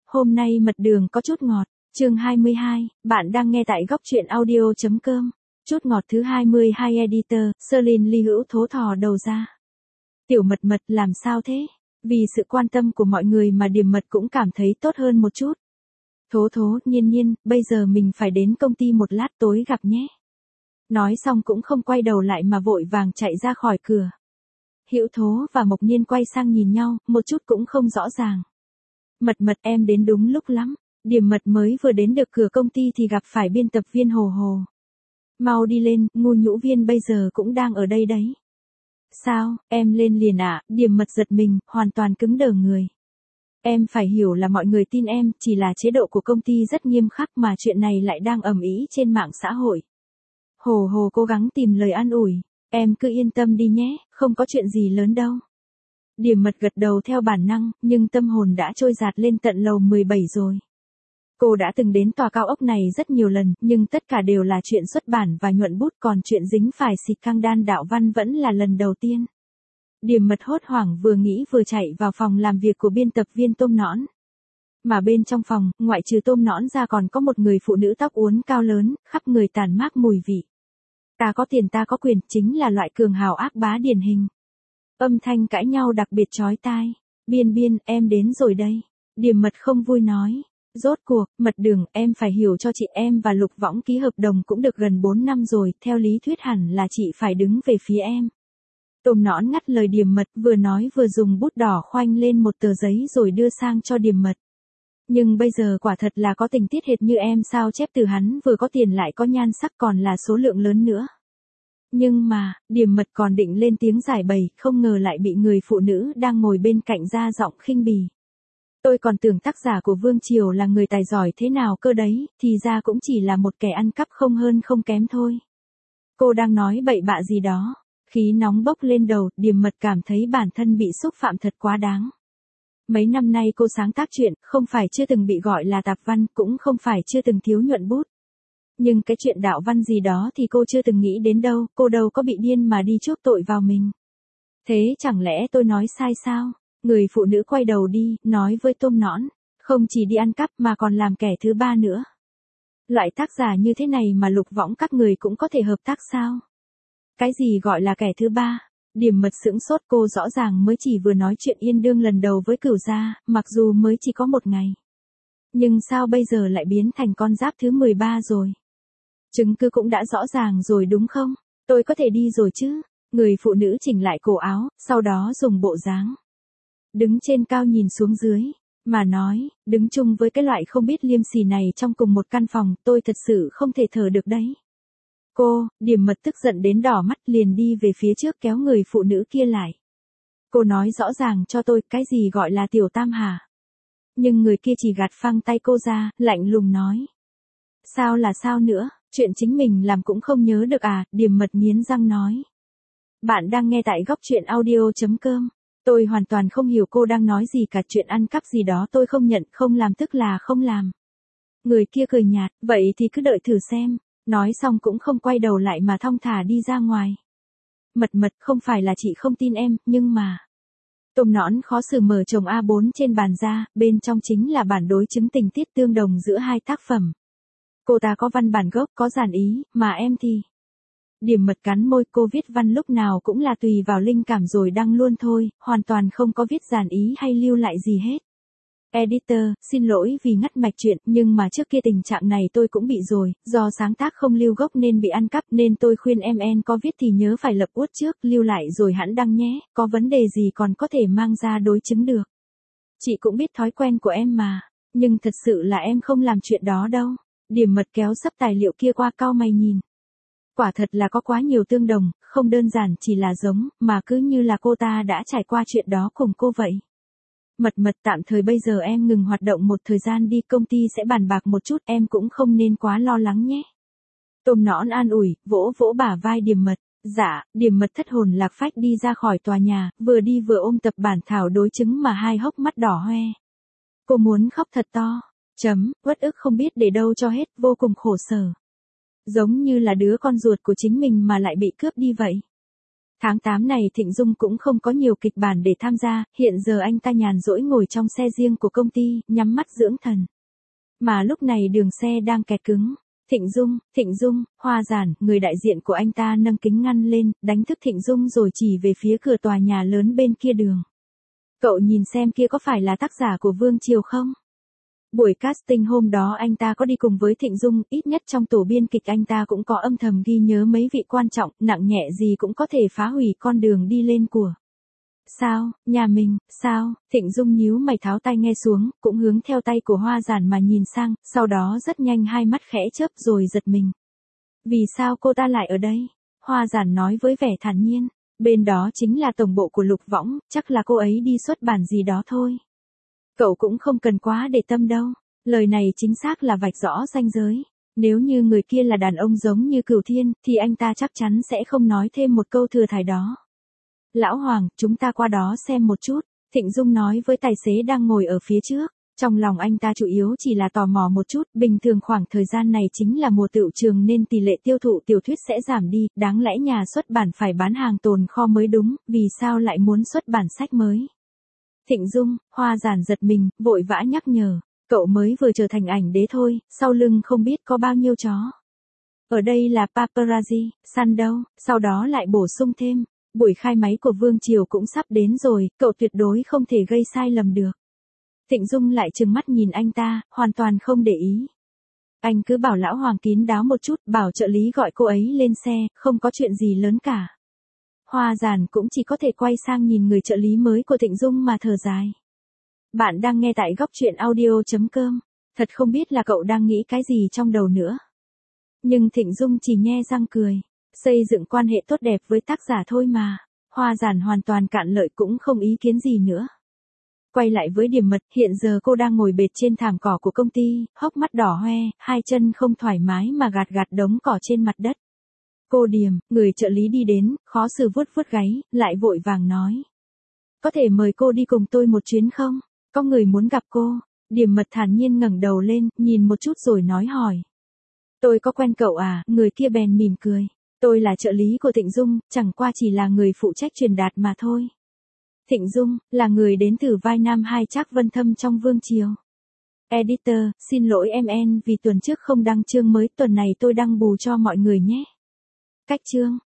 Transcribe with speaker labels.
Speaker 1: Hôm nay mật đường có chút ngọt, chương 22, bạn đang nghe tại góc truyện audio.com. Chút ngọt thứ 22 editor, Serlin Ly Hữu thố thò đầu ra. Tiểu mật mật làm sao thế? Vì sự quan tâm của mọi người mà Điềm Mật cũng cảm thấy tốt hơn một chút. Thố, nhiên, bây giờ mình phải đến công ty một lát tối gặp nhé. Nói xong cũng không quay đầu lại mà vội vàng chạy ra khỏi cửa. Hữu Thố và Mộc Nhiên quay sang nhìn nhau, một chút cũng không rõ ràng. Mật em đến đúng lúc lắm. Điềm Mật mới vừa đến được cửa công ty thì gặp phải biên tập viên Hồ. Mau đi lên, Ngu Nhũ Viên bây giờ cũng đang ở đây đấy. Sao, em lên liền ạ? Điềm Mật giật mình, hoàn toàn cứng đờ người. Em phải hiểu là mọi người tin em, chỉ là chế độ của công ty rất nghiêm khắc mà chuyện này lại đang ầm ĩ trên mạng xã hội. Hồ cố gắng tìm lời an ủi. Em cứ yên tâm đi nhé, không có chuyện gì lớn đâu. Điềm Mật gật đầu theo bản năng, nhưng tâm hồn đã trôi dạt lên tận lầu 17 rồi. Cô đã từng đến tòa cao ốc này rất nhiều lần, nhưng tất cả đều là chuyện xuất bản và nhuận bút, còn chuyện dính phải xịt căng đan đạo văn vẫn là lần đầu tiên. Điềm Mật hốt hoảng vừa nghĩ vừa chạy vào phòng làm việc của biên tập viên Tôm Nõn. Mà bên trong phòng, ngoại trừ Tôm Nõn ra còn có một người phụ nữ tóc uốn cao lớn, khắp người tản mát mùi vị. Ta có tiền ta có quyền, chính là loại cường hào ác bá điển hình. Âm thanh cãi nhau đặc biệt chói tai. Biên, em đến rồi đây. Điềm Mật không vui nói. Rốt cuộc, Mật Đường, em phải hiểu cho chị, em và Lục Võng ký hợp đồng cũng được gần 4 năm rồi, theo lý thuyết hẳn là chị phải đứng về phía em. Tôm Nõn ngắt lời Điềm Mật, vừa nói vừa dùng bút đỏ khoanh lên một tờ giấy rồi đưa sang cho Điềm Mật. Nhưng bây giờ quả thật là có tình tiết hệt như em sao chép từ hắn, vừa có tiền lại có nhan sắc còn là số lượng lớn nữa. Nhưng mà, Điềm Mật còn định lên tiếng giải bày, không ngờ lại bị người phụ nữ đang ngồi bên cạnh ra giọng khinh bỉ. Tôi còn tưởng tác giả của Vương Triều là người tài giỏi thế nào cơ đấy, thì ra cũng chỉ là một kẻ ăn cắp không hơn không kém thôi. Cô đang nói bậy bạ gì đó. Khí nóng bốc lên đầu, Điềm Mật cảm thấy bản thân bị xúc phạm thật quá đáng. Mấy năm nay cô sáng tác truyện, không phải chưa từng bị gọi là tạp văn, cũng không phải chưa từng thiếu nhuận bút. Nhưng cái chuyện đạo văn gì đó thì cô chưa từng nghĩ đến đâu, cô đâu có bị điên mà đi chuốc tội vào mình. Thế chẳng lẽ tôi nói sai sao? Người phụ nữ quay đầu đi, nói với Tôm Nõn, không chỉ đi ăn cắp mà còn làm kẻ thứ ba nữa. Loại tác giả như thế này mà Lục Võng các người cũng có thể hợp tác sao? Cái gì gọi là kẻ thứ ba? Điềm Mật sững sốt, cô rõ ràng mới chỉ vừa nói chuyện yên đương lần đầu với Cửu gia, mặc dù mới chỉ có một ngày. Nhưng sao bây giờ lại biến thành con giáp thứ 13 rồi? Chứng cứ cũng đã rõ ràng rồi đúng không? Tôi có thể đi rồi chứ? Người phụ nữ chỉnh lại cổ áo, sau đó dùng bộ dáng đứng trên cao nhìn xuống dưới, mà nói, đứng chung với cái loại không biết liêm sỉ này trong cùng một căn phòng, tôi thật sự không thể thở được đấy. Điềm Mật tức giận đến đỏ mắt liền đi về phía trước kéo người phụ nữ kia lại. Cô nói rõ ràng cho tôi, cái gì gọi là tiểu tam hả? Nhưng người kia chỉ gạt phăng tay cô ra, lạnh lùng nói. Sao là sao nữa, chuyện chính mình làm cũng không nhớ được à? Điềm Mật nghiến răng nói. Bạn đang nghe tại góc truyện audio.com. Tôi hoàn toàn không hiểu cô đang nói gì cả, chuyện ăn cắp gì đó tôi không nhận, không làm tức là không làm. Người kia cười nhạt, vậy thì cứ đợi thử xem. Nói xong cũng không quay đầu lại mà thong thả đi ra ngoài. Mật, không phải là chị không tin em, nhưng mà... Tôm Nõn khó xử mở chồng A4 trên bàn ra, bên trong chính là bản đối chứng tình tiết tương đồng giữa hai tác phẩm. Cô ta có văn bản gốc, có dàn ý, mà em thì... Điềm Mật cắn môi, cô viết văn lúc nào cũng là tùy vào linh cảm rồi đăng luôn thôi, hoàn toàn không có viết dàn ý hay lưu lại gì hết. Editor, xin lỗi vì ngắt mạch chuyện, nhưng mà trước kia tình trạng này tôi cũng bị rồi, do sáng tác không lưu gốc nên bị ăn cắp, nên tôi khuyên em có viết thì nhớ phải lập uất trước, lưu lại rồi hẵng đăng nhé, có vấn đề gì còn có thể mang ra đối chứng được. Chị cũng biết thói quen của em mà, nhưng thật sự là em không làm chuyện đó đâu. Điềm Mật kéo sấp tài liệu kia qua cau mày nhìn. Quả thật là có quá nhiều tương đồng, không đơn giản chỉ là giống, mà cứ như là cô ta đã trải qua chuyện đó cùng cô vậy. Mật, tạm thời bây giờ em ngừng hoạt động một thời gian đi, công ty sẽ bàn bạc một chút, em cũng không nên quá lo lắng nhé. Tôm Nõn an ủi, vỗ bả vai Điềm Mật. Dạ, Điềm Mật thất hồn lạc phách đi ra khỏi tòa nhà, vừa đi vừa ôm tập bản thảo đối chứng mà hai hốc mắt đỏ hoe. Cô muốn khóc thật to. Uất ức không biết để đâu cho hết, vô cùng khổ sở. Giống như là đứa con ruột của chính mình mà lại bị cướp đi vậy. Tháng 8 này Thịnh Dung cũng không có nhiều kịch bản để tham gia, hiện giờ anh ta nhàn rỗi ngồi trong xe riêng của công ty, nhắm mắt dưỡng thần. Mà lúc này đường xe đang kẹt cứng. Thịnh Dung, Hoa Giản, người đại diện của anh ta nâng kính ngăn lên, đánh thức Thịnh Dung rồi chỉ về phía cửa tòa nhà lớn bên kia đường. Cậu nhìn xem kia có phải là tác giả của Vương Triều không? Buổi casting hôm đó anh ta có đi cùng với Thịnh Dung, ít nhất trong tổ biên kịch anh ta cũng có âm thầm ghi nhớ mấy vị quan trọng, nặng nhẹ gì cũng có thể phá hủy con đường đi lên của. Sao, nhà mình, sao? Thịnh Dung nhíu mày tháo tai nghe xuống, cũng hướng theo tay của Hoa Giản mà nhìn sang, sau đó rất nhanh hai mắt khẽ chớp rồi giật mình. Vì sao cô ta lại ở đây? Hoa Giản nói với vẻ thản nhiên, bên đó chính là tổng bộ của Lục Võng, chắc là cô ấy đi xuất bản gì đó thôi. Cậu cũng không cần quá để tâm đâu, lời này chính xác là vạch rõ ranh giới. Nếu như người kia là đàn ông giống như Cửu Thiên, thì anh ta chắc chắn sẽ không nói thêm một câu thừa thải đó. Lão Hoàng, chúng ta qua đó xem một chút, Thịnh Dung nói với tài xế đang ngồi ở phía trước. Trong lòng anh ta chủ yếu chỉ là tò mò một chút, bình thường khoảng thời gian này chính là mùa tựu trường nên tỷ lệ tiêu thụ tiểu thuyết sẽ giảm đi, đáng lẽ nhà xuất bản phải bán hàng tồn kho mới đúng, vì sao lại muốn xuất bản sách mới. Thịnh Dung, Hoa Giản giật mình, vội vã nhắc nhở, cậu mới vừa trở thành ảnh đế thôi, sau lưng không biết có bao nhiêu chó. Ở đây là paparazzi, săn đâu, sau đó lại bổ sung thêm, buổi khai máy của Vương Triều cũng sắp đến rồi, cậu tuyệt đối không thể gây sai lầm được. Thịnh Dung lại trừng mắt nhìn anh ta, hoàn toàn không để ý. Anh cứ bảo lão Hoàng kín đáo một chút, bảo trợ lý gọi cô ấy lên xe, không có chuyện gì lớn cả. Hoa Giản cũng chỉ có thể quay sang nhìn người trợ lý mới của Thịnh Dung mà thở dài. Bạn đang nghe tại góc truyện audio.com. Thật không biết là cậu đang nghĩ cái gì trong đầu nữa. Nhưng Thịnh Dung chỉ nhe răng cười. Xây dựng quan hệ tốt đẹp với tác giả thôi mà. Hoa Giản hoàn toàn cạn lời cũng không ý kiến gì nữa. Quay lại với Điểm Mật, hiện giờ cô đang ngồi bệt trên thảm cỏ của công ty, hốc mắt đỏ hoe, hai chân không thoải mái mà gạt gạt đống cỏ trên mặt đất. Cô Điềm, người trợ lý đi đến, khó xử vuốt vuốt gáy, lại vội vàng nói. Có thể mời cô đi cùng tôi một chuyến không? Có người muốn gặp cô. Điềm Mật thản nhiên ngẩng đầu lên, nhìn một chút rồi nói hỏi. Tôi có quen cậu à? Người kia bèn mỉm cười. Tôi là trợ lý của Thịnh Dung, chẳng qua chỉ là người phụ trách truyền đạt mà thôi. Thịnh Dung, là người đến từ vai nam hai Trác Vân Thâm trong Vương Triều. Editor, xin lỗi MN vì tuần trước không đăng chương mới, tuần này tôi đăng bù cho mọi người nhé. Cách chương.